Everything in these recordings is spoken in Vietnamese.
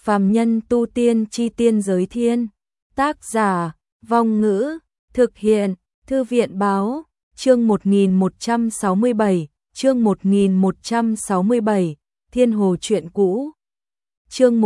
Phàm nhân tu tiên chi tiên giới thiên. Tác giả, Vong Ngữ, thực hiện, Thư viện báo, chương 1167, chương 1167, Thiên Hồ Truyện Cũ. Chương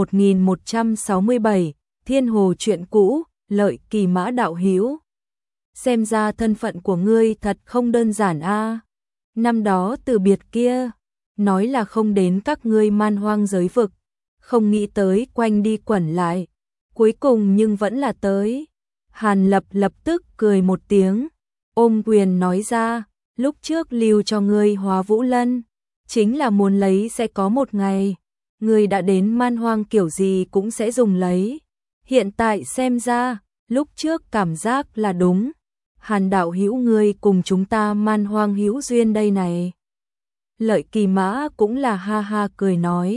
1167, Thiên Hồ Truyện Cũ, Lợi Kỳ Mã đạo hữu. Xem ra thân phận của ngươi thật không đơn giản a. Năm đó từ biệt kia, nói là không đến các ngươi man hoang giới vực, không nghĩ tới quanh đi quẩn lại, cuối cùng nhưng vẫn là tới. Hàn Lập lập tức cười một tiếng, ôm quyền nói ra, lúc trước lưu cho ngươi Hóa Vũ Lân, chính là muốn lấy sẽ có một ngày, ngươi đã đến man hoang kiểu gì cũng sẽ dùng lấy. Hiện tại xem ra, lúc trước cảm giác là đúng. Hàn đạo hữu ngươi cùng chúng ta man hoang hữu duyên đây này. Lợi Kỳ Mã cũng là ha ha cười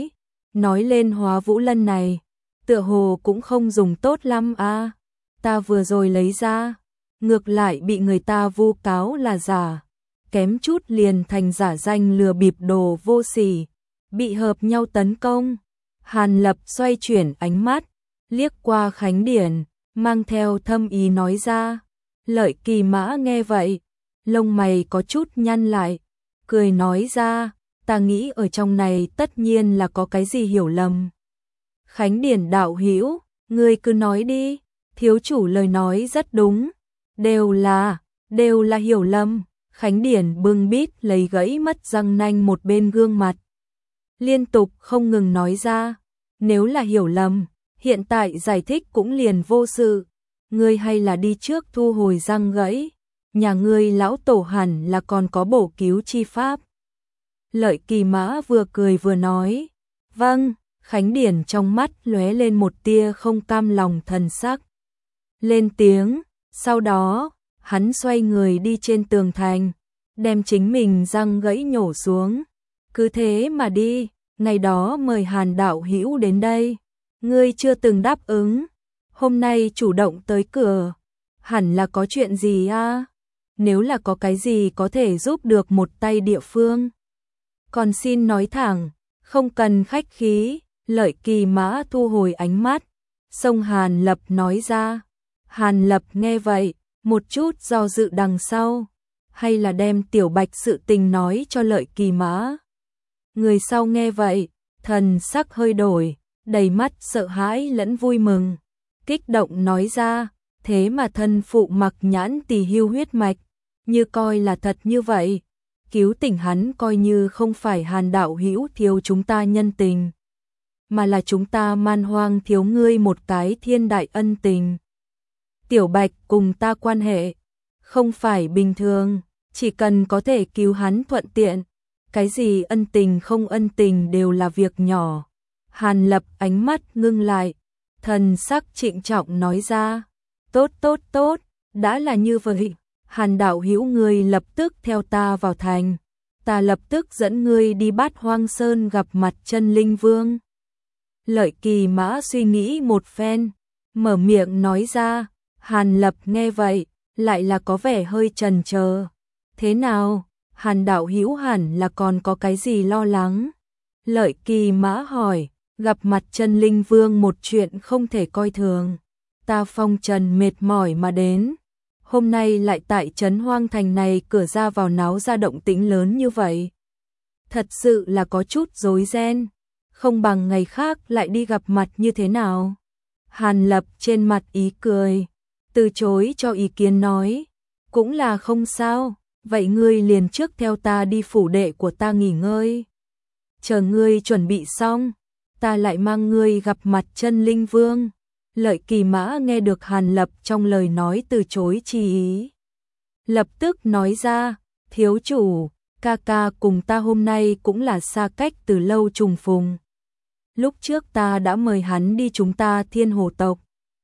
nói lên Hóa Vũ Lân này, tựa hồ cũng không dùng tốt lắm a. Ta vừa rồi lấy ra, ngược lại bị người ta vu cáo là giả, kém chút liền thành giả danh lừa bịp đồ vô sỉ, bị hợp nhau tấn công. Hàn Lập xoay chuyển ánh mắt, liếc qua Khánh Điển, mang theo thâm ý nói ra. Lợi Kỳ Mã nghe vậy, lông mày có chút nhăn lại, cười nói ra, ta nghĩ ở trong này tất nhiên là có cái gì hiểu lầm. Khánh Điển đạo hữu, ngươi cứ nói đi, thiếu chủ lời nói rất đúng, đều là hiểu lầm. Khánh Điển bưng bít lấy gãy mất răng nanh một bên gương mặt, liên tục không ngừng nói ra, nếu là hiểu lầm, hiện tại giải thích cũng liền vô sự. Ngươi hay là đi trước thu hồi răng gãy, nhà ngươi lão tổ hẳn là còn có bổ cứu chi pháp. Lợi Kỳ Mã vừa cười vừa nói, vâng. Khánh Điển trong mắt lóe lên một tia không cam lòng thần sắc, lên tiếng, sau đó, hắn xoay người đi trên tường thành, đem chính mình răng gãy nhổ xuống, cứ thế mà đi, ngày đó mời Hàn đạo hữu đến đây, ngươi chưa từng đáp ứng. Hôm nay chủ động tới cửa, hẳn là có chuyện gì a? Nếu là có cái gì có thể giúp được một tay địa phương, còn xin nói thẳng, không cần khách khí. Lợi Kỳ Mã thu hồi ánh mắt, xông Hàn Lập nói ra. Hàn Lập nghe vậy, một chút do dự đằng sau, hay là đem Tiểu Bạch sự tình nói cho Lợi Kỳ Mã. Người sau nghe vậy, thần sắc hơi đổi, đầy mắt sợ hãi lẫn vui mừng, kích động nói ra, thế mà thân phụ Mặc Nhãn Tỳ hưu huyết mạch, như coi là thật như vậy, cứu tỉnh hắn coi như không phải Hàn đạo hữu thiếu chúng ta nhân tình, mà là chúng ta man hoang thiếu ngươi một cái thiên đại ân tình. Tiểu Bạch cùng ta quan hệ không phải bình thường, chỉ cần có thể cứu hắn thuận tiện, cái gì ân tình không ân tình đều là việc nhỏ. Hàn Lập ánh mắt ngưng lại, thần sắc trịnh trọng nói ra, tốt, đã là như vậy, Hàn đạo hữu ngươi lập tức theo ta vào thành, ta lập tức dẫn ngươi đi Bát Hoang Sơn gặp mặt Chân Linh Vương. Lợi Kỳ Mã suy nghĩ một phen, mở miệng nói ra. Hàn Lập nghe vậy, lại là có vẻ hơi chần chờ. Thế nào, Hàn đạo hữu hẳn là còn có cái gì lo lắng? Lợi Kỳ Mã hỏi, gặp mặt Chân Linh Vương một chuyện không thể coi thường. Ta phong trần mệt mỏi mà đến, hôm nay lại tại trấn Hoang Thành này cửa ra vào náo ra động tĩnh lớn như vậy. Thật sự là có chút rối ren, không bằng ngày khác lại đi gặp mặt như thế nào? Hàn Lập trên mặt ý cười, từ chối cho ý kiến nói, cũng là không sao, vậy ngươi liền trước theo ta đi phủ đệ của ta nghỉ ngơi. Chờ ngươi chuẩn bị xong, ta lại mang ngươi gặp mặt Chân Linh Vương. Lợi Kỳ Mã nghe được Hàn Lập trong lời nói từ chối chi ý, lập tức nói ra, thiếu chủ, ca ca cùng ta hôm nay cũng là xa cách từ lâu trùng phùng. Lúc trước ta đã mời hắn đi chúng ta Thiên Hồ tộc.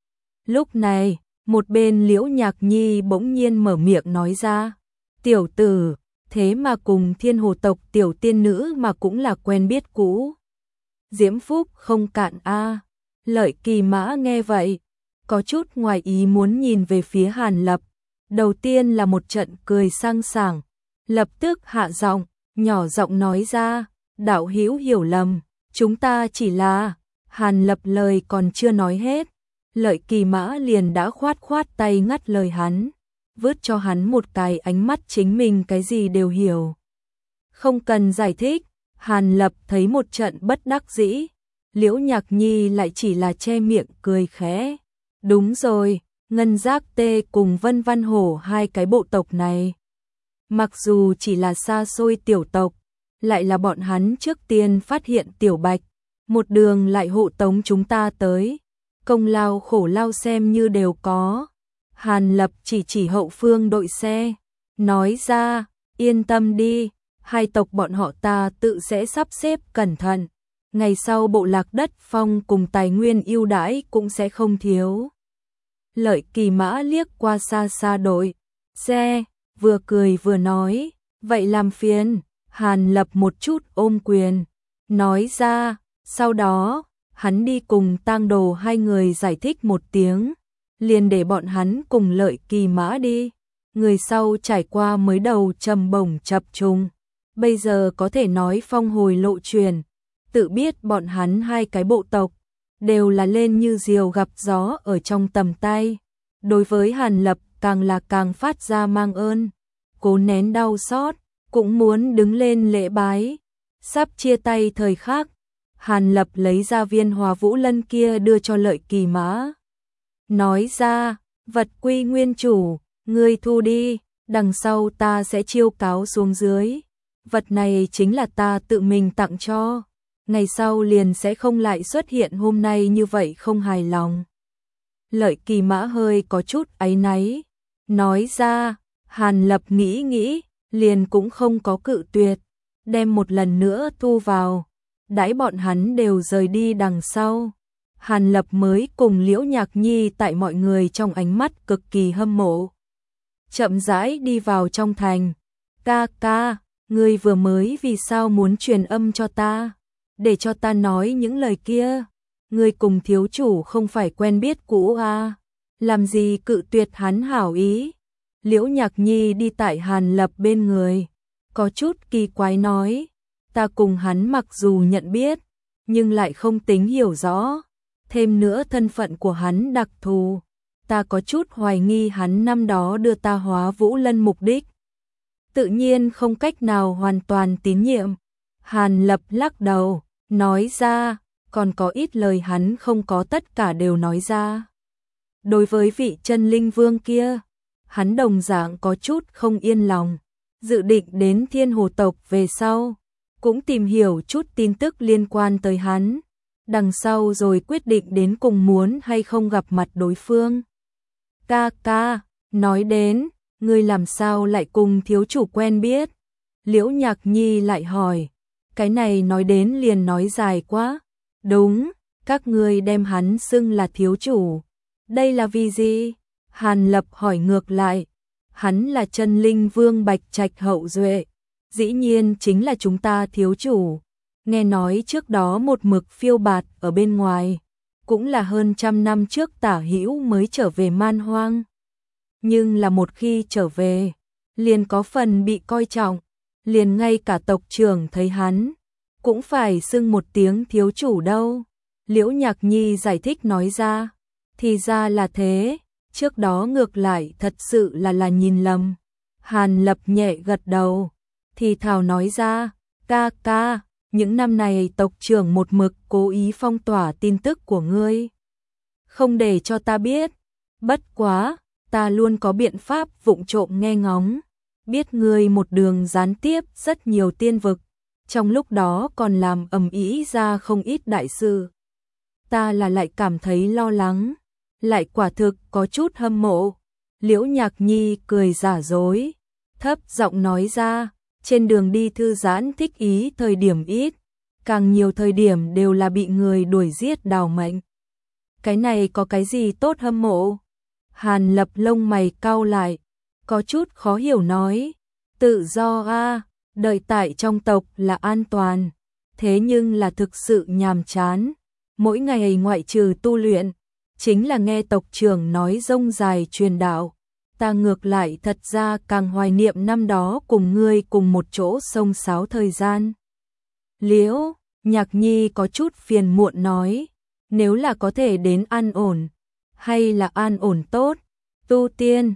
Lúc này, một bên Liễu Nhạc Nhi bỗng nhiên mở miệng nói ra, tiểu tử, thế mà cùng Thiên Hồ tộc tiểu tiên nữ mà cũng là quen biết cũ. Diễm phúc không cạn a. Lợi Kỳ Mã nghe vậy, có chút ngoài ý muốn nhìn về phía Hàn Lập, đầu tiên là một trận cười sang sảng, lập tức hạ giọng, nhỏ giọng nói ra, đạo hữu hiểu lầm, chúng ta chỉ là Hàn Lập lời còn chưa nói hết, Lợi Kỳ Mã liền đã khoát khoát tay ngắt lời hắn, vứt cho hắn một cái ánh mắt chính mình cái gì đều hiểu. Không cần giải thích, Hàn Lập thấy một trận bất đắc dĩ, Liễu Nhạc Nhi lại chỉ là che miệng cười khẽ. Đúng rồi, Ngân Giác Tê cùng Vân Văn Hổ hai cái bộ tộc này. Mặc dù chỉ là xa xôi tiểu tộc, lại là bọn hắn trước tiên phát hiện Tiểu Bạch, một đường lại hộ tống chúng ta tới. Công lao khổ lao xem như đều có. Hàn Lập chỉ hậu phương đội xe, nói ra, yên tâm đi, hai tộc bọn họ ta tự sẽ sắp xếp cẩn thận. Ngày sau bộ lạc đất phong cùng tài nguyên ưu đãi cũng sẽ không thiếu. Lợi Kỳ Mã liếc qua xa xa đội xe, vừa cười vừa nói, vậy làm phiền. Hàn Lập một chút ôm quyền, nói ra, sau đó, hắn đi cùng Tang Đồ hai người giải thích một tiếng, liền để bọn hắn cùng Lợi Kỳ Mã đi. Người sau trải qua mới đầu trầm bổng chập trùng, bây giờ có thể nói phong hồi lộ truyền, tự biết bọn hắn hai cái bộ tộc đều là lên như diều gặp gió ở trong tầm tay. Đối với Hàn Lập càng là càng phát ra mang ơn, cố nén đau xót, cũng muốn đứng lên lễ bái. Sắp chia tay thời khắc, Hàn Lập lấy ra viên Hòa Vũ Lân kia đưa cho Lợi Kỳ Mã. Nói ra, vật quy nguyên chủ, ngươi thu đi, đằng sau ta sẽ chiêu cáo xuống dưới. Vật này chính là ta tự mình tặng cho, ngày sau liền sẽ không lại xuất hiện hôm nay như vậy không hài lòng. Lợi Kỳ Mã hơi có chút áy náy, nói ra, Hàn Lập nghĩ nghĩ, liền cũng không có cự tuyệt, đem một lần nữa thu vào. Đãi bọn hắn đều rời đi đằng sau, Hàn Lập mới cùng Liễu Nhạc Nhi tại mọi người trong ánh mắt cực kỳ hâm mộ. Chậm rãi đi vào trong thành. Ca ca, ngươi vừa mới vì sao muốn truyền âm cho ta, để cho ta nói những lời kia. Ngươi cùng thiếu chủ không phải quen biết cũ à, làm gì cự tuyệt hắn hảo ý. Liễu Nhạc Nhi đi tại Hàn Lập bên người, có chút kỳ quái nói, ta cùng hắn mặc dù nhận biết, nhưng lại không tính hiểu rõ, thêm nữa thân phận của hắn đặc thù, ta có chút hoài nghi hắn năm đó đưa ta Hóa Vũ Lân mục đích. Tự nhiên không cách nào hoàn toàn tín nhiệm. Hàn Lập lắc đầu, nói ra, còn có ít lời hắn không có tất cả đều nói ra. Đối với vị chân linh vương kia, hắn đồng dạng có chút không yên lòng, dự định đến Thiên Hồ tộc về sau, cũng tìm hiểu chút tin tức liên quan tới hắn, đằng sau rồi quyết định đến cùng muốn hay không gặp mặt đối phương. Ca ca, nói đến, ngươi làm sao lại cùng thiếu chủ quen biết? Liễu Nhạc Nhi lại hỏi, cái này nói đến liền nói dài quá. Đúng, các ngươi đem hắn xưng là thiếu chủ, đây là vì gì? Hàn Lập hỏi ngược lại, hắn là chân linh vương Bạch Trạch hậu duệ, dĩ nhiên chính là chúng ta thiếu chủ. Nghe nói trước đó một mực phiêu bạt ở bên ngoài, cũng là hơn 100 năm trước tả hữu mới trở về Man Hoang. Nhưng là một khi trở về, liền có phần bị coi trọng, liền ngay cả tộc trưởng thấy hắn, cũng phải xưng một tiếng thiếu chủ đâu. Liễu Nhạc Nhi giải thích nói ra, thì ra là thế, trước đó ngược lại thật sự là nhìn lầm. Hàn Lập nhẹ gật đầu, thì thào nói ra, ca ca, những năm này tộc trưởng một mực cố ý phong tỏa tin tức của ngươi, không để cho ta biết, bất quá, ta luôn có biện pháp vụng trộm nghe ngóng, biết ngươi một đường gián tiếp rất nhiều tiên vực, trong lúc đó còn làm ầm ĩ ra không ít đại sự. Ta là lại cảm thấy lo lắng, lại quả thực có chút hâm mộ. Liễu Nhạc Nhi cười giả dối, thấp giọng nói ra, trên đường đi thư giãn thích ý thời điểm ít, càng nhiều thời điểm đều là bị người đuổi giết đào mệnh. Cái này có cái gì tốt hâm mộ? Hàn Lập lông mày cau lại, có chút khó hiểu nói, tự do a, đợi tại trong tộc là an toàn, thế nhưng là thực sự nhàm chán, mỗi ngày ngoại trừ tu luyện, chính là nghe tộc trưởng nói rông dài truyền đạo. Ta ngược lại thật ra càng hoài niệm năm đó cùng ngươi cùng một chỗ xông xáo thời gian. Liễu Nhạc Nhi có chút phiền muộn nói, Nếu là có thể đến an ổn, hay là an ổn tốt, tu tiên,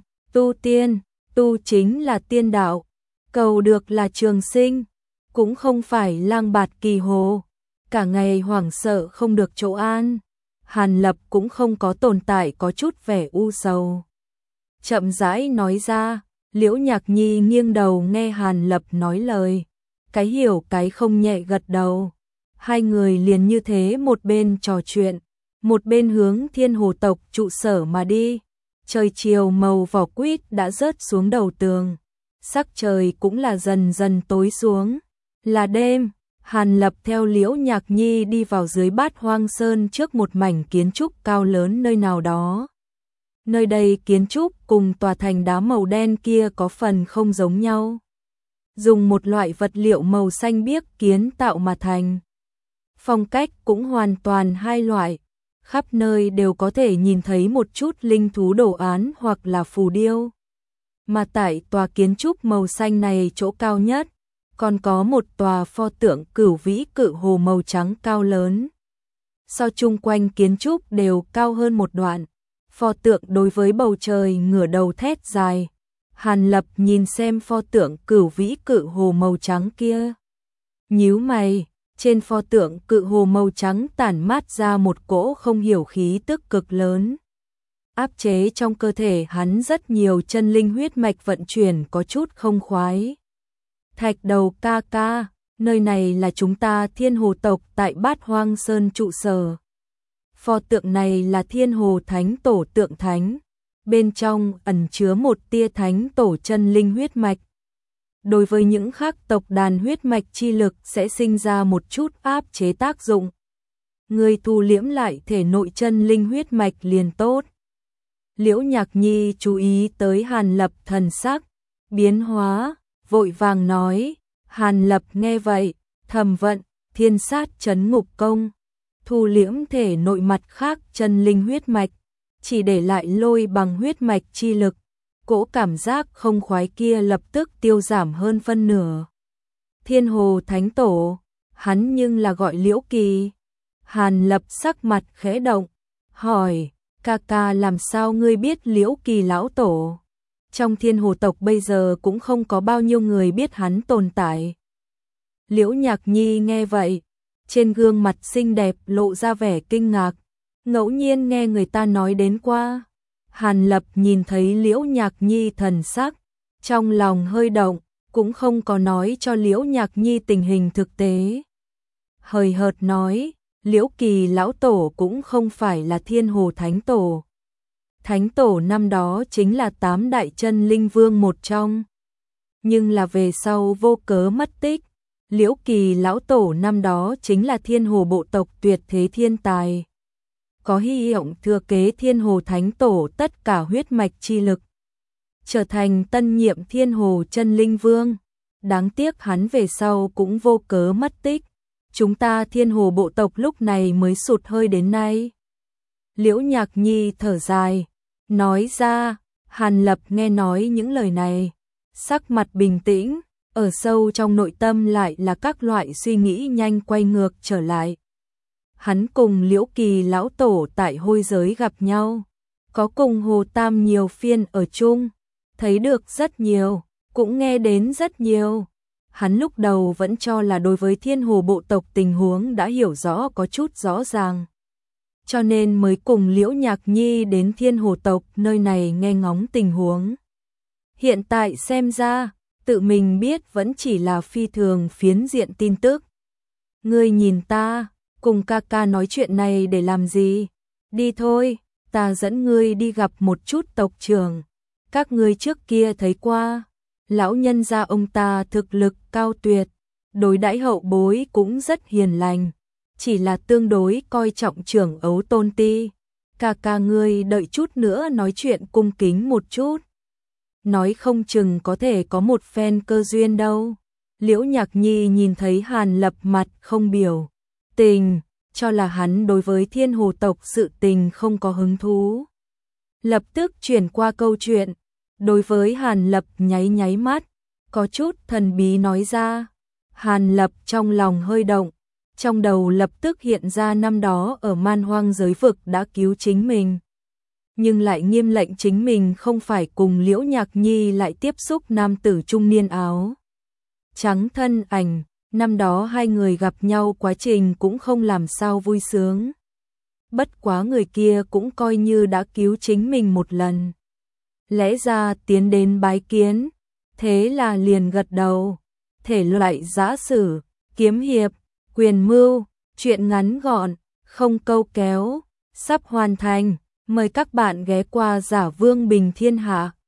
tu chính là tiên đạo, cầu được là trường sinh, cũng không phải lang bạt kỳ hồ, cả ngày hoảng sợ không được chỗ an. Hàn Lập cũng không có tồn tại có chút vẻ u sầu. Chậm rãi nói ra, Liễu Nhạc Nhi nghiêng đầu nghe Hàn Lập nói lời, cái hiểu cái không nhẹ gật đầu. Hai người liền như thế một bên trò chuyện, một bên hướng Thiên Hồ tộc trụ sở mà đi. Trời chiều màu vỏ quýt đã rớt xuống đầu tường, sắc trời cũng là dần dần tối xuống, là đêm. Hàn Lập theo Liễu Nhạc Nhi đi vào dưới Bát Hoang Sơn trước một mảnh kiến trúc cao lớn nơi nào đó. Nơi đây kiến trúc cùng tòa thành đá màu đen kia có phần không giống nhau. Dùng một loại vật liệu màu xanh biếc kiến tạo mà thành. Phong cách cũng hoàn toàn hai loại. Khắp nơi đều có thể nhìn thấy một chút linh thú đồ án hoặc là phù điêu. Mà tại tòa kiến trúc màu xanh này chỗ cao nhất, còn có một tòa pho tượng Cửu Vĩ Cự Hồ màu trắng cao lớn. So chung quanh kiến trúc đều cao hơn một đoạn. Pho tượng đối với bầu trời ngửa đầu thét dài. Hàn Lập nhìn xem pho tượng Cửu Vĩ Cự Hồ màu trắng kia. Nhíu mày, trên pho tượng Cự Hồ màu trắng tản mát ra một cỗ không hiểu khí tức cực lớn. Áp chế trong cơ thể hắn rất nhiều chân linh huyết mạch vận chuyển có chút không khoái. Thạch Đầu ca ca, nơi này là chúng ta Thiên Hồ tộc tại Bát Hoang Sơn trụ sở. Pho tượng này là Thiên Hồ Thánh Tổ tượng thánh, bên trong ẩn chứa một tia thánh tổ chân linh huyết mạch. Đối với những khác tộc đàn huyết mạch chi lực sẽ sinh ra một chút áp chế tác dụng. Người thu liễm lại thể nội chân linh huyết mạch liền tốt. Liễu Nhạc Nhi chú ý tới Hàn Lập thần sắc, biến hóa, vội vàng nói. Hàn Lập nghe vậy, thầm vận, thiên sát chấn ngục công, thu liễm thể nội mặt khác chân linh huyết mạch, chỉ để lại lôi bằng huyết mạch chi lực. Cỗ cảm giác không khoái kia lập tức tiêu giảm hơn phân nửa. Thiên Hồ Thánh Tổ, hắn nhưng là gọi Liễu Kỳ. Hàn Lập sắc mặt khẽ động, hỏi, ca ca làm sao ngươi biết Liễu Kỳ lão tổ? Trong Thiên Hồ tộc bây giờ cũng không có bao nhiêu người biết hắn tồn tại. Liễu Nhạc Nhi nghe vậy, trên gương mặt xinh đẹp lộ ra vẻ kinh ngạc, ngẫu nhiên nghe người ta nói đến qua. Hàn Lập nhìn thấy Liễu Nhạc Nhi thần sắc, trong lòng hơi động, cũng không có nói cho Liễu Nhạc Nhi tình hình thực tế. Hời hợt nói, Liễu Kỳ lão tổ cũng không phải là Thiên Hồ Thánh Tổ. Thánh Tổ năm đó chính là 8 đại chân linh vương một trong. Nhưng là về sau vô cớ mất tích. Liễu Kỳ lão tổ năm đó chính là Thiên Hồ bộ tộc tuyệt thế thiên tài. Có hy vọng thừa kế Thiên Hồ Thánh Tổ tất cả huyết mạch chi lực, trở thành tân nhiệm Thiên Hồ chân linh vương. Đáng tiếc hắn về sau cũng vô cớ mất tích. Chúng ta Thiên Hồ bộ tộc lúc này mới sụt hơi đến nay. Liễu Nhạc Nhi thở dài, nói ra. Hàn Lập nghe nói những lời này, sắc mặt bình tĩnh, ở sâu trong nội tâm lại là các loại suy nghĩ nhanh quay ngược trở lại. Hắn cùng Liễu Kỳ lão tổ tại hôi giới gặp nhau, có cùng Hồ Tam nhiều phiên ở chung, thấy được rất nhiều, cũng nghe đến rất nhiều. Hắn lúc đầu vẫn cho là đối với Thiên Hồ bộ tộc tình huống đã hiểu rõ có chút rõ ràng, cho nên mới cùng Liễu Nhạc Nhi đến Thiên Hồ tộc nơi này nghe ngóng tình huống. Hiện tại xem ra, tự mình biết vẫn chỉ là phi thường phiến diện tin tức. Ngươi nhìn ta, cùng ca ca nói chuyện này để làm gì? Đi thôi, ta dẫn ngươi đi gặp một chút tộc trưởng. Các ngươi trước kia thấy qua, lão nhân gia ông ta thực lực cao tuyệt, đối đãi hậu bối cũng rất hiền lành, chỉ là tương đối coi trọng trưởng ấu tôn ti. Ca ca ngươi đợi chút nữa nói chuyện cung kính một chút, nói không chừng có thể có một phen cơ duyên đâu. Liễu Nhạc Nhi nhìn thấy Hàn Lập mặt không biểu tình, cho là hắn đối với Thiên Hồ tộc sự tình không có hứng thú. Lập tức chuyển qua câu chuyện, đối với Hàn Lập nháy nháy mắt, có chút thần bí nói ra. Hàn Lập trong lòng hơi động, trong đầu lập tức hiện ra năm đó ở Man Hoang giới vực đã cứu chính mình. Nhưng lại nghiêm lệnh chính mình không phải cùng Liễu Nhạc Nhi lại tiếp xúc nam tử trung niên áo trắng thân ảnh, năm đó hai người gặp nhau quá trình cũng không làm sao vui sướng. Bất quá người kia cũng coi như đã cứu chính mình một lần. Lẽ ra tiến đến bái kiến, thế là liền gật đầu. Thể loại giã sử, kiếm hiệp, quyền mưu, truyện ngắn gọn, không câu kéo, sắp hoàn thành. Mời các bạn ghé qua Giả Vương Bình Thiên Hạ.